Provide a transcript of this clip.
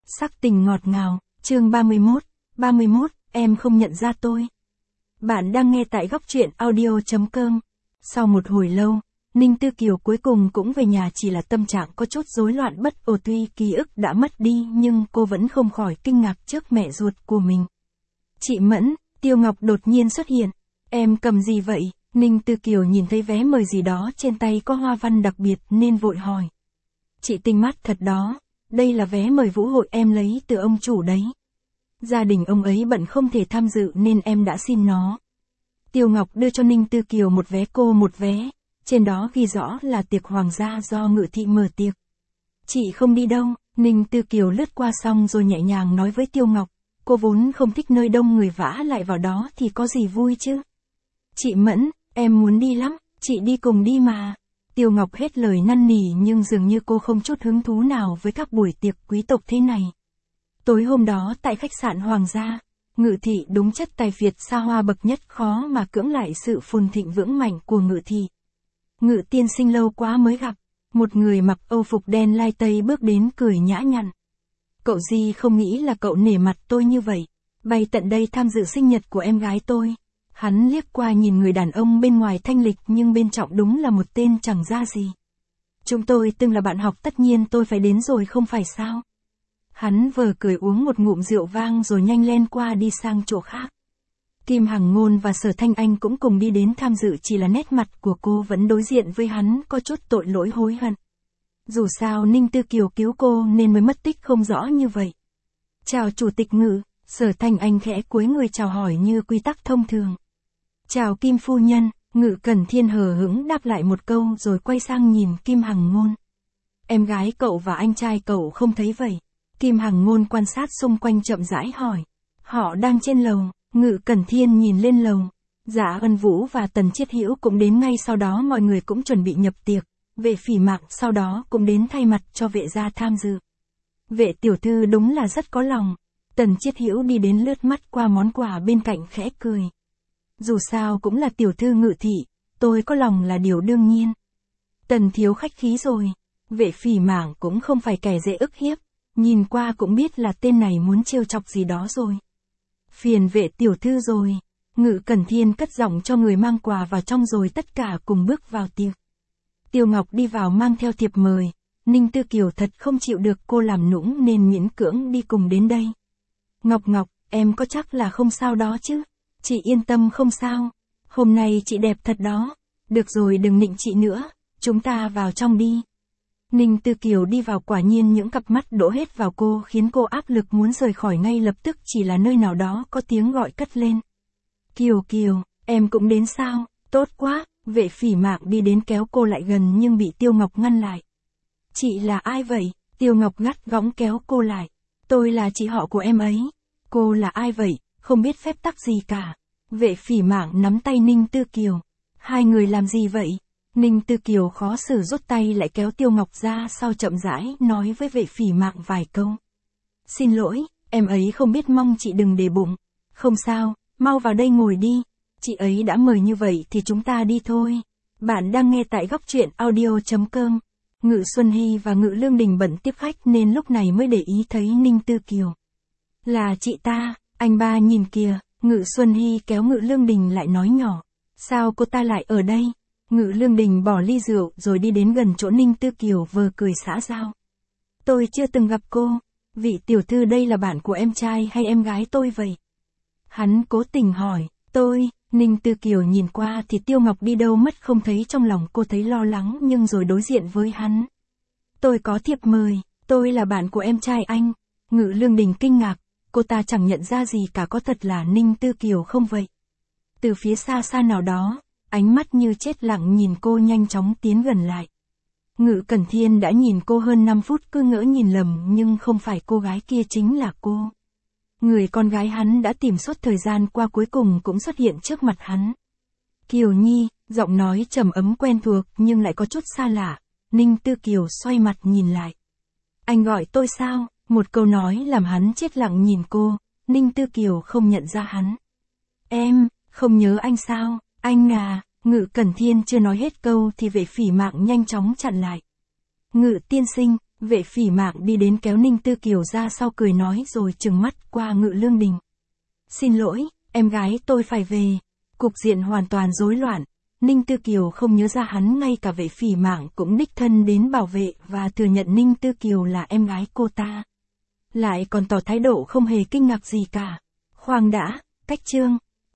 Sắc tình ngọt ngào, chương 31, em không nhận ra tôi. Bạn đang nghe tại góc truyện audio.com. Sau một hồi lâu, Ninh Tư Kiều cuối cùng cũng về nhà, chỉ là tâm trạng có chút rối loạn bất ổn, tuy ký ức đã mất đi nhưng cô vẫn không khỏi kinh ngạc trước mẹ ruột của mình. Chị Mẫn, Tiêu Ngọc đột nhiên xuất hiện. Em cầm gì vậy? Ninh Tư Kiều nhìn thấy vé mời gì đó trên tay có hoa văn đặc biệt nên vội hỏi. Chị tinh mắt thật đó, đây là vé mời vũ hội em lấy từ ông chủ đấy. Gia đình ông ấy bận không thể tham dự nên em đã xin nó. Tiêu Ngọc đưa cho Ninh Tư Kiều một vé, cô một vé, trên đó ghi rõ là tiệc hoàng gia do Ngự thị mở tiệc. Chị không đi đâu, Ninh Tư Kiều lướt qua xong rồi nhẹ nhàng nói với Tiêu Ngọc, cô vốn không thích nơi đông người vã lại vào đó thì có gì vui chứ. Chị Mẫn, em muốn đi lắm, chị đi cùng đi mà. Tiêu Ngọc hết lời năn nỉ nhưng dường như cô không chút hứng thú nào với các buổi tiệc quý tộc thế này. Tối hôm đó tại khách sạn Hoàng gia, Ngự thị đúng chất tài phiệt xa hoa bậc nhất, khó mà cưỡng lại sự phồn thịnh vững mạnh của Ngự thị. Ngự tiên sinh lâu quá mới gặp, một người mặc âu phục đen lai tây bước đến cười nhã nhặn. Cậu gì không nghĩ là cậu nể mặt tôi như vậy, bay tận đây tham dự sinh nhật của em gái tôi. Hắn liếc qua nhìn người đàn ông bên ngoài thanh lịch nhưng bên trọng đúng là một tên chẳng ra gì. Chúng tôi từng là bạn học, tất nhiên tôi phải đến rồi không phải sao. Hắn vừa cười uống một ngụm rượu vang rồi nhanh len qua đi sang chỗ khác. Kim Hằng Ngôn và Sở Thanh Anh cũng cùng đi đến tham dự, chỉ là nét mặt của cô vẫn đối diện với hắn có chút tội lỗi hối hận. Dù sao Ninh Tư Kiều cứu cô nên mới mất tích không rõ như vậy. Chào Chủ tịch Ngự, Sở Thanh Anh khẽ cúi người chào hỏi như quy tắc thông thường. Chào Kim phu nhân, Ngự Cẩn Thiên hờ hững đáp lại một câu rồi quay sang nhìn Kim Hằng Ngôn. Em gái cậu và anh trai cậu không thấy vậy? Kim Hằng Ngôn quan sát xung quanh chậm rãi hỏi. Họ đang trên lầu. Ngự Cẩn Thiên nhìn lên lầu. Dạ Ân Vũ và Tần Chiết Hữu cũng đến ngay sau đó, mọi người cũng chuẩn bị nhập tiệc. Vệ Phỉ Mạc sau đó cũng đến thay mặt cho vệ gia tham dự. Vệ tiểu thư đúng là rất có lòng. Tần Chiết Hữu đi đến lướt mắt qua món quà bên cạnh khẽ cười. Dù sao cũng là tiểu thư Ngự thị, tôi có lòng là điều đương nhiên. Tần thiếu khách khí rồi. Vệ Phỉ Mạc cũng không phải kẻ dễ ức hiếp, nhìn qua cũng biết là tên này muốn trêu chọc gì đó rồi. Phiền vệ tiểu thư rồi. Ngự Cẩn Thiên cất giọng cho người mang quà vào trong rồi tất cả cùng bước vào tiệc. Tiêu Ngọc đi vào mang theo thiệp mời. Ninh Tư Kiều thật không chịu được cô làm nũng nên miễn cưỡng đi cùng đến đây. Ngọc, em có chắc là không sao đó chứ? Chị yên tâm không sao. Hôm nay chị đẹp thật đó. Được rồi, đừng nịnh chị nữa. Chúng ta vào trong đi. Ninh Tư Kiều đi vào, quả nhiên những cặp mắt đổ hết vào cô khiến cô áp lực muốn rời khỏi ngay lập tức, chỉ là nơi nào đó có tiếng gọi cất lên. Kiều, em cũng đến sao? Tốt quá. Vệ Phỉ Mạc đi đến kéo cô lại gần nhưng bị Tiêu Ngọc ngăn lại. Chị là ai vậy? Tiêu Ngọc gắt gỏng kéo cô lại. Tôi là chị họ của em ấy. Cô là ai vậy? Không biết phép tắc gì cả. Vệ Phỉ Mạc nắm tay Ninh Tư Kiều. Hai người làm gì vậy? Ninh Tư Kiều khó xử rút tay lại kéo Tiêu Ngọc ra sau, chậm rãi nói với Vệ Phỉ Mạc vài câu. Xin lỗi, em ấy không biết, mong chị đừng để bụng. Không sao, mau vào đây ngồi đi. Chị ấy đã mời như vậy thì chúng ta đi thôi. Bạn đang nghe tại góc truyện audio.com. Ngự Xuân Hy và Ngự Lương Đình bận tiếp khách nên lúc này mới để ý thấy Ninh Tư Kiều. Là chị ta, anh ba nhìn kìa. Ngự Xuân Hy kéo Ngự Lương Đình lại nói nhỏ. Sao cô ta lại ở đây? Ngự Lương Đình bỏ ly rượu rồi đi đến gần chỗ Ninh Tư Kiều vừa cười xã giao. Tôi chưa từng gặp cô. Vị tiểu thư đây là bạn của em trai hay em gái tôi vậy? Hắn cố tình hỏi. Ninh Tư Kiều nhìn qua thì Tiêu Ngọc đi đâu mất không thấy, trong lòng cô thấy lo lắng nhưng rồi đối diện với hắn. Tôi có thiệp mời, tôi là bạn của em trai anh. Ngự Lương Đình kinh ngạc, cô ta chẳng nhận ra gì cả, có thật là Ninh Tư Kiều không vậy? Từ phía xa xa nào đó, ánh mắt như chết lặng nhìn cô nhanh chóng tiến gần lại. Ngự Cẩn Thiên đã nhìn cô hơn 5 phút cứ ngỡ nhìn lầm nhưng không phải cô gái kia chính là cô. Người con gái hắn đã tìm suốt thời gian qua cuối cùng cũng xuất hiện trước mặt hắn. Kiều Nhi, giọng nói trầm ấm quen thuộc nhưng lại có chút xa lạ. Ninh Tư Kiều xoay mặt nhìn lại. Anh gọi tôi sao? Một câu nói làm hắn chết lặng nhìn cô. Ninh Tư Kiều không nhận ra hắn. Em, không nhớ anh sao? Anh à, Ngự Cẩn Thiên chưa nói hết câu thì Vệ Phỉ Mạc nhanh chóng chặn lại. Ngự tiên sinh, Vệ Phỉ Mạn đi đến kéo Ninh Tư Kiều ra sau cười nói rồi trừng mắt qua Ngự Lương Đình. Xin lỗi, em gái tôi phải về. Cục diện hoàn toàn rối loạn. Ninh Tư Kiều không nhớ ra hắn ngay cả Vệ Phỉ Mạn cũng đích thân đến bảo vệ và thừa nhận Ninh Tư Kiều là em gái cô ta. Lại còn tỏ thái độ không hề kinh ngạc gì cả. Khoan đã, cách chương.